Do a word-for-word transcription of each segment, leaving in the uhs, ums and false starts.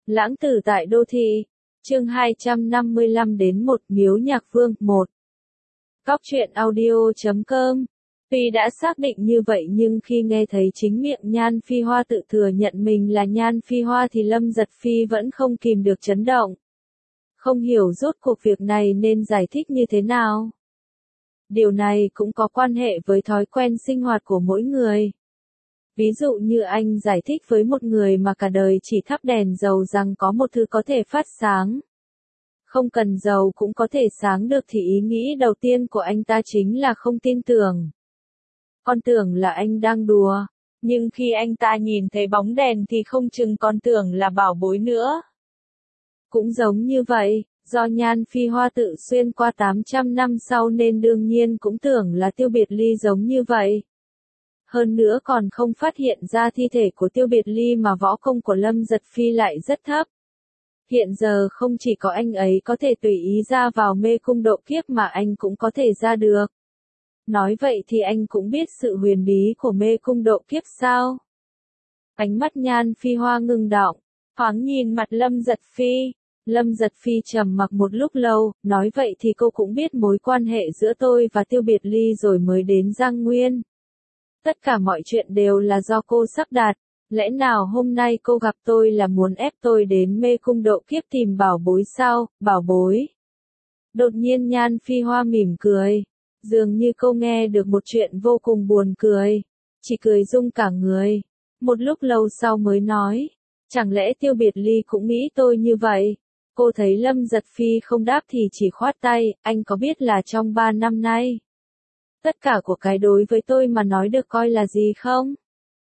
Lãng tử tại đô thị. Chương hai trăm năm mươi lăm đến một Miếu Nhạc Vương một. Cóc truyện audio chấm com. Tuy đã xác định như vậy nhưng khi nghe thấy chính miệng Nhan Phi Hoa tự thừa nhận mình là Nhan Phi Hoa thì Lâm Giật Phi vẫn không kìm được chấn động. Không hiểu rốt cuộc việc này nên giải thích như thế nào. Điều này cũng có quan hệ với thói quen sinh hoạt của mỗi người. Ví dụ như anh giải thích với một người mà cả đời chỉ thắp đèn dầu rằng có một thứ có thể phát sáng. Không cần dầu cũng có thể sáng được thì ý nghĩ đầu tiên của anh ta chính là không tin tưởng. Con tưởng là anh đang đùa, nhưng khi anh ta nhìn thấy bóng đèn thì không chừng con tưởng là bảo bối nữa. Cũng giống như vậy, do Nhan Phi Hoa tự xuyên qua tám trăm năm sau nên đương nhiên cũng tưởng là Tiêu Biệt Ly giống như vậy. Hơn nữa còn không phát hiện ra thi thể của Tiêu Biệt Ly mà võ công của Lâm Giật Phi lại rất thấp. Hiện giờ không chỉ có anh ấy có thể tùy ý ra vào mê cung độ kiếp mà anh cũng có thể ra được. Nói vậy thì anh cũng biết sự huyền bí của mê cung độ kiếp sao? Ánh mắt Nhan Phi Hoa ngưng đọng, thoáng nhìn mặt Lâm Giật Phi. Lâm Giật Phi trầm mặc một lúc lâu, nói vậy thì cô cũng biết mối quan hệ giữa tôi và Tiêu Biệt Ly rồi mới đến Giang Nguyên. Tất cả mọi chuyện đều là do cô sắp đặt, lẽ nào hôm nay cô gặp tôi là muốn ép tôi đến mê cung độ kiếp tìm bảo bối sao, bảo bối. Đột nhiên Nhan Phi Hoa mỉm cười, dường như cô nghe được một chuyện vô cùng buồn cười, chỉ cười rung cả người. Một lúc lâu sau mới nói, chẳng lẽ Tiêu Biệt Ly cũng nghĩ tôi như vậy? Cô thấy Lâm Giật Phi không đáp thì chỉ khoát tay, anh có biết là trong ba năm nay, tất cả của cái đối với tôi mà nói được coi là gì không?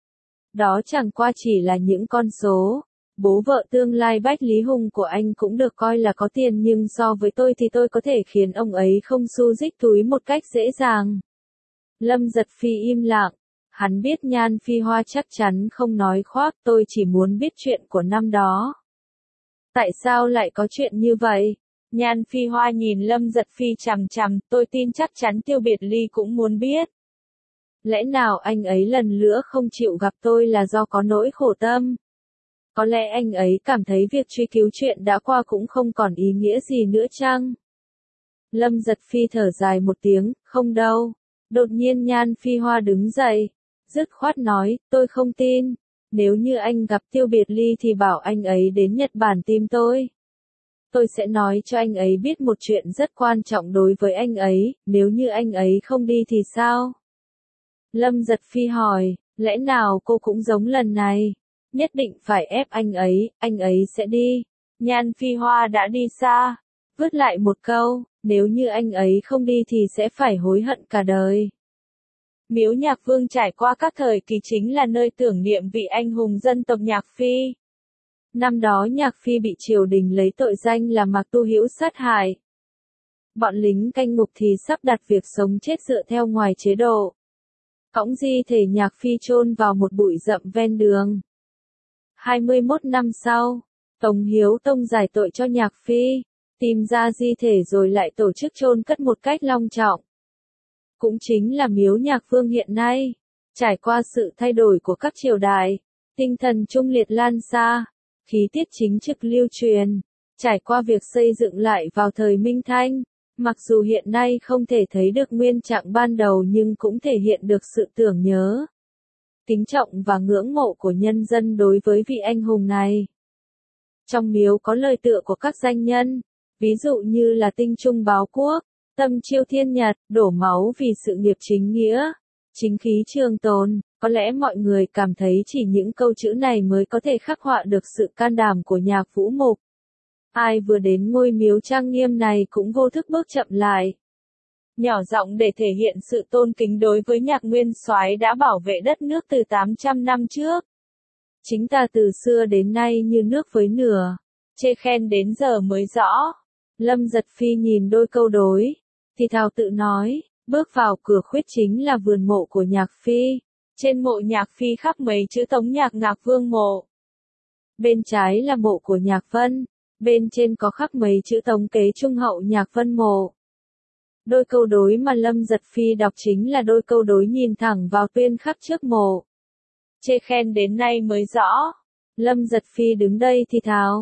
Đó chẳng qua chỉ là những con số. Bố vợ tương lai Bách Lý Hùng của anh cũng được coi là có tiền nhưng so với tôi thì tôi có thể khiến ông ấy không xu rích túi một cách dễ dàng. Lâm Giật Phi im lặng. Hắn biết Nhan Phi Hoa chắc chắn không nói khoác, tôi chỉ muốn biết chuyện của năm đó. Tại sao lại có chuyện như vậy? Nhan Phi Hoa nhìn Lâm Giật Phi chằm chằm, tôi tin chắc chắn Tiêu Biệt Ly cũng muốn biết. Lẽ nào anh ấy lần nữa không chịu gặp tôi là do có nỗi khổ tâm? Có lẽ anh ấy cảm thấy việc truy cứu chuyện đã qua cũng không còn ý nghĩa gì nữa chăng? Lâm Giật Phi thở dài một tiếng, không đâu. Đột nhiên Nhan Phi Hoa đứng dậy, dứt khoát nói, tôi không tin. Nếu như anh gặp Tiêu Biệt Ly thì bảo anh ấy đến Nhật Bản tìm tôi. Tôi sẽ nói cho anh ấy biết một chuyện rất quan trọng đối với anh ấy, nếu như anh ấy không đi thì sao? Lâm Giật Phi hỏi, lẽ nào cô cũng giống lần này? Nhất định phải ép anh ấy, anh ấy sẽ đi. Nhan Phi Hoa đã đi xa, vứt lại một câu, nếu như anh ấy không đi thì sẽ phải hối hận cả đời. Miếu Nhạc Vương trải qua các thời kỳ chính là nơi tưởng niệm vị anh hùng dân tộc Nhạc Phi. Năm đó Nhạc Phi bị triều đình lấy tội danh là Mạc Tu Hữu sát hại. Bọn lính canh ngục thì sắp đặt việc sống chết dựa theo ngoài chế độ. Cõng di thể Nhạc Phi chôn vào một bụi rậm ven đường. hai mươi mốt năm sau, Tống Hiếu Tông giải tội cho Nhạc Phi, tìm ra di thể rồi lại tổ chức chôn cất một cách long trọng. Cũng chính là miếu Nhạc Vương hiện nay. Trải qua sự thay đổi của các triều đại, tinh thần trung liệt lan xa, khí tiết chính trực lưu truyền, trải qua việc xây dựng lại vào thời Minh Thanh, mặc dù hiện nay không thể thấy được nguyên trạng ban đầu nhưng cũng thể hiện được sự tưởng nhớ, kính trọng và ngưỡng mộ của nhân dân đối với vị anh hùng này. Trong miếu có lời tựa của các danh nhân, ví dụ như là Tinh Trung Báo Quốc, Tâm Chiêu Thiên Nhật, đổ máu vì sự nghiệp chính nghĩa, chính khí trường tồn. Có lẽ mọi người cảm thấy chỉ những câu chữ này mới có thể khắc họa được sự can đảm của Nhạc Vũ Mục. Ai vừa đến ngôi miếu trang nghiêm này cũng vô thức bước chậm lại, nhỏ giọng để thể hiện sự tôn kính đối với Nhạc Nguyên Soái đã bảo vệ đất nước từ tám trăm năm trước. Chính ta từ xưa đến nay như nước với nửa, chê khen đến giờ mới rõ. Lâm Giật Phi nhìn đôi câu đối, thì thào tự nói, bước vào cửa khuyết chính là vườn mộ của Nhạc Phi. Trên mộ Nhạc Phi khắc mấy chữ Tống Nhạc Ngạc Vương mộ. Bên trái là mộ của Nhạc Vân, bên trên có khắc mấy chữ Tống Kế Trung Hậu Nhạc Vân mộ. Đôi câu đối mà Lâm Giật Phi đọc chính là đôi câu đối nhìn thẳng vào tuyên khắc trước mộ. Chê khen đến nay mới rõ. Lâm Giật Phi đứng đây thì thào,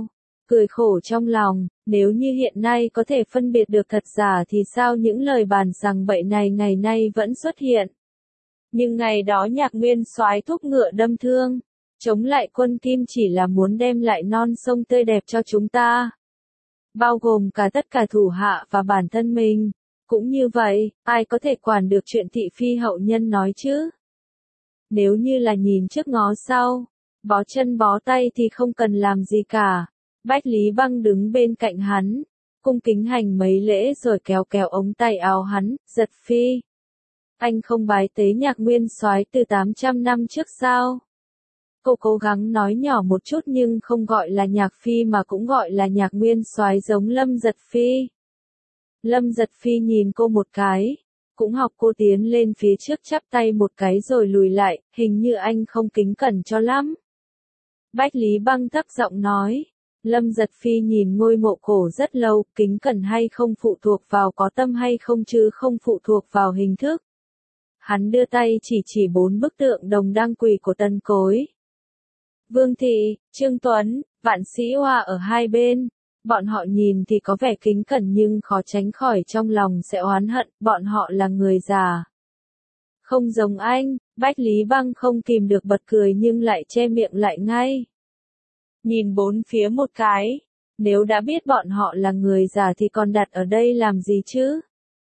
cười khổ trong lòng, nếu như hiện nay có thể phân biệt được thật giả thì sao những lời bàn rằng bậy này ngày nay vẫn xuất hiện. Nhưng ngày đó Nhạc Nguyên Soái thúc ngựa đâm thương, chống lại quân Kim chỉ là muốn đem lại non sông tươi đẹp cho chúng ta. Bao gồm cả tất cả thủ hạ và bản thân mình. Cũng như vậy, ai có thể quản được chuyện thị phi hậu nhân nói chứ? Nếu như là nhìn trước ngó sau, bó chân bó tay thì không cần làm gì cả. Bách Lý Băng đứng bên cạnh hắn, cung kính hành mấy lễ rồi kéo kéo ống tay áo hắn, giật phi. Anh không bái tế Nhạc Nguyên Soái từ tám trăm năm trước sao? Cô cố gắng nói nhỏ một chút nhưng không gọi là Nhạc Phi mà cũng gọi là Nhạc Nguyên Soái giống Lâm Giật Phi. Lâm Giật Phi nhìn cô một cái, cũng học cô tiến lên phía trước chắp tay một cái rồi lùi lại, hình như anh không kính cẩn cho lắm. Bách Lý Băng thấp giọng nói, Lâm Giật Phi nhìn ngôi mộ cổ rất lâu, kính cẩn hay không phụ thuộc vào có tâm hay không chứ không phụ thuộc vào hình thức. Hắn đưa tay chỉ chỉ bốn bức tượng đồng đăng quỳ của Tân Cối. Vương Thị, Trương Tuấn, Vạn Sĩ Hoa ở hai bên. Bọn họ nhìn thì có vẻ kính cẩn nhưng khó tránh khỏi trong lòng sẽ oán hận, bọn họ là người già. Không giống anh, Bách Lý Băng không kìm được bật cười nhưng lại che miệng lại ngay. Nhìn bốn phía một cái, nếu đã biết bọn họ là người già thì còn đặt ở đây làm gì chứ?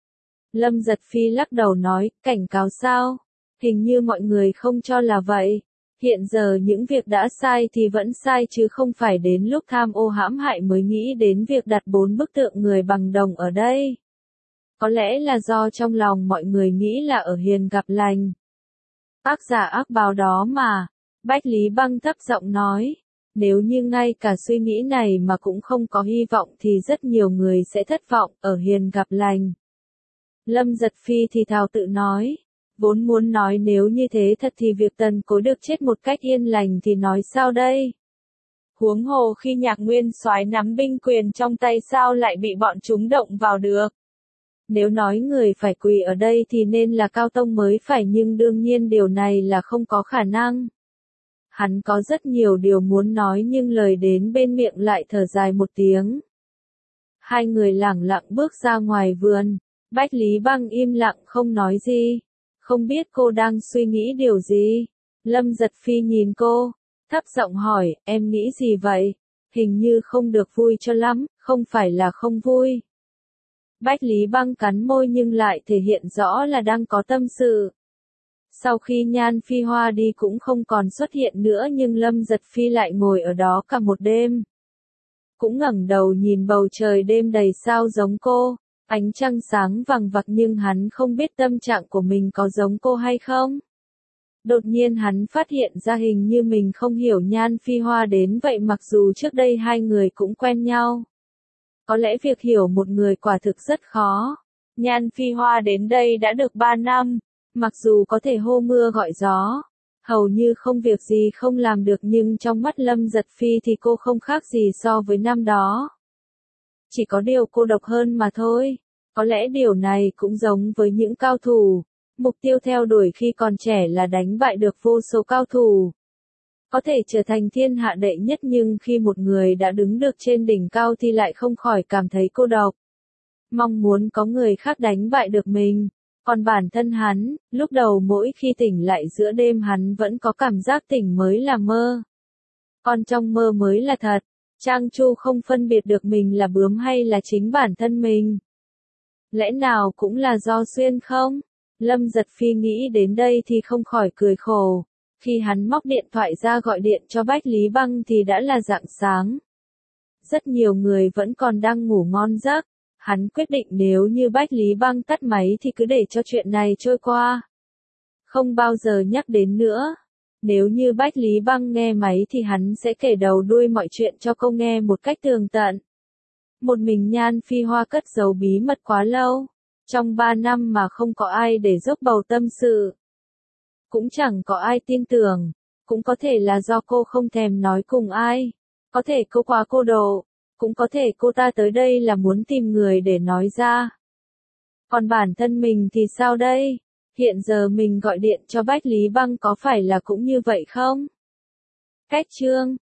Lâm Giật Phi lắc đầu nói, cảnh cáo sao? Hình như mọi người không cho là vậy. Hiện giờ những việc đã sai thì vẫn sai chứ không phải đến lúc tham ô hãm hại mới nghĩ đến việc đặt bốn bức tượng người bằng đồng ở đây. Có lẽ là do trong lòng mọi người nghĩ là ở hiền gặp lành. Ác giả ác báo đó mà, Bách Lý Băng thấp giọng nói, nếu như ngay cả suy nghĩ này mà cũng không có hy vọng thì rất nhiều người sẽ thất vọng, ở hiền gặp lành. Lâm Giật Phi thì thào tự nói. Vốn muốn nói nếu như thế thật thì việc Tần Cối được chết một cách yên lành thì nói sao đây? Huống hồ khi Nhạc Nguyên Soái nắm binh quyền trong tay sao lại bị bọn chúng động vào được? Nếu nói người phải quỳ ở đây thì nên là Cao Tông mới phải nhưng đương nhiên điều này là không có khả năng. Hắn có rất nhiều điều muốn nói nhưng lời đến bên miệng lại thở dài một tiếng. Hai người lẳng lặng bước ra ngoài vườn, Bách Lý Băng im lặng không nói gì. Không biết cô đang suy nghĩ điều gì? Lâm Giật Phi nhìn cô, thấp giọng hỏi, em nghĩ gì vậy? Hình như không được vui cho lắm, không phải là không vui. Bách Lý Băng cắn môi nhưng lại thể hiện rõ là đang có tâm sự. Sau khi Nhan Phi Hoa đi cũng không còn xuất hiện nữa nhưng Lâm Giật Phi lại ngồi ở đó cả một đêm. Cũng ngẩng đầu nhìn bầu trời đêm đầy sao giống cô. Ánh trăng sáng vằng vặc nhưng hắn không biết tâm trạng của mình có giống cô hay không. Đột nhiên hắn phát hiện ra hình như mình không hiểu Nhan Phi Hoa đến vậy mặc dù trước đây hai người cũng quen nhau. Có lẽ việc hiểu một người quả thực rất khó. Nhan Phi Hoa đến đây đã được ba năm, mặc dù có thể hô mưa gọi gió, hầu như không việc gì không làm được nhưng trong mắt Lâm Giật Phi thì cô không khác gì so với năm đó. Chỉ có điều cô độc hơn mà thôi. Có lẽ điều này cũng giống với những cao thủ. Mục tiêu theo đuổi khi còn trẻ là đánh bại được vô số cao thủ. Có thể trở thành thiên hạ đệ nhất nhưng khi một người đã đứng được trên đỉnh cao thì lại không khỏi cảm thấy cô độc. Mong muốn có người khác đánh bại được mình. Còn bản thân hắn, lúc đầu mỗi khi tỉnh lại giữa đêm hắn vẫn có cảm giác tỉnh mới là mơ. Còn trong mơ mới là thật. Trang Chu không phân biệt được mình là bướm hay là chính bản thân mình. Lẽ nào cũng là do xuyên không? Lâm Giật Phi nghĩ đến đây thì không khỏi cười khổ. Khi hắn móc điện thoại ra gọi điện cho Bách Lý Băng thì đã là rạng sáng. Rất nhiều người vẫn còn đang ngủ ngon giấc. Hắn quyết định nếu như Bách Lý Băng tắt máy thì cứ để cho chuyện này trôi qua. Không bao giờ nhắc đến nữa. Nếu như Bách Lý Băng nghe máy thì hắn sẽ kể đầu đuôi mọi chuyện cho cô nghe một cách tường tận. Một mình Nhan Phi Hoa cất giấu bí mật quá lâu. Trong ba năm mà không có ai để dốc bầu tâm sự. Cũng chẳng có ai tin tưởng. Cũng có thể là do cô không thèm nói cùng ai. Có thể cô quá cô độ. Cũng có thể cô ta tới đây là muốn tìm người để nói ra. Còn bản thân mình thì sao đây? Hiện giờ mình gọi điện cho Bách Lý Băng có phải là cũng như vậy không? Cách chương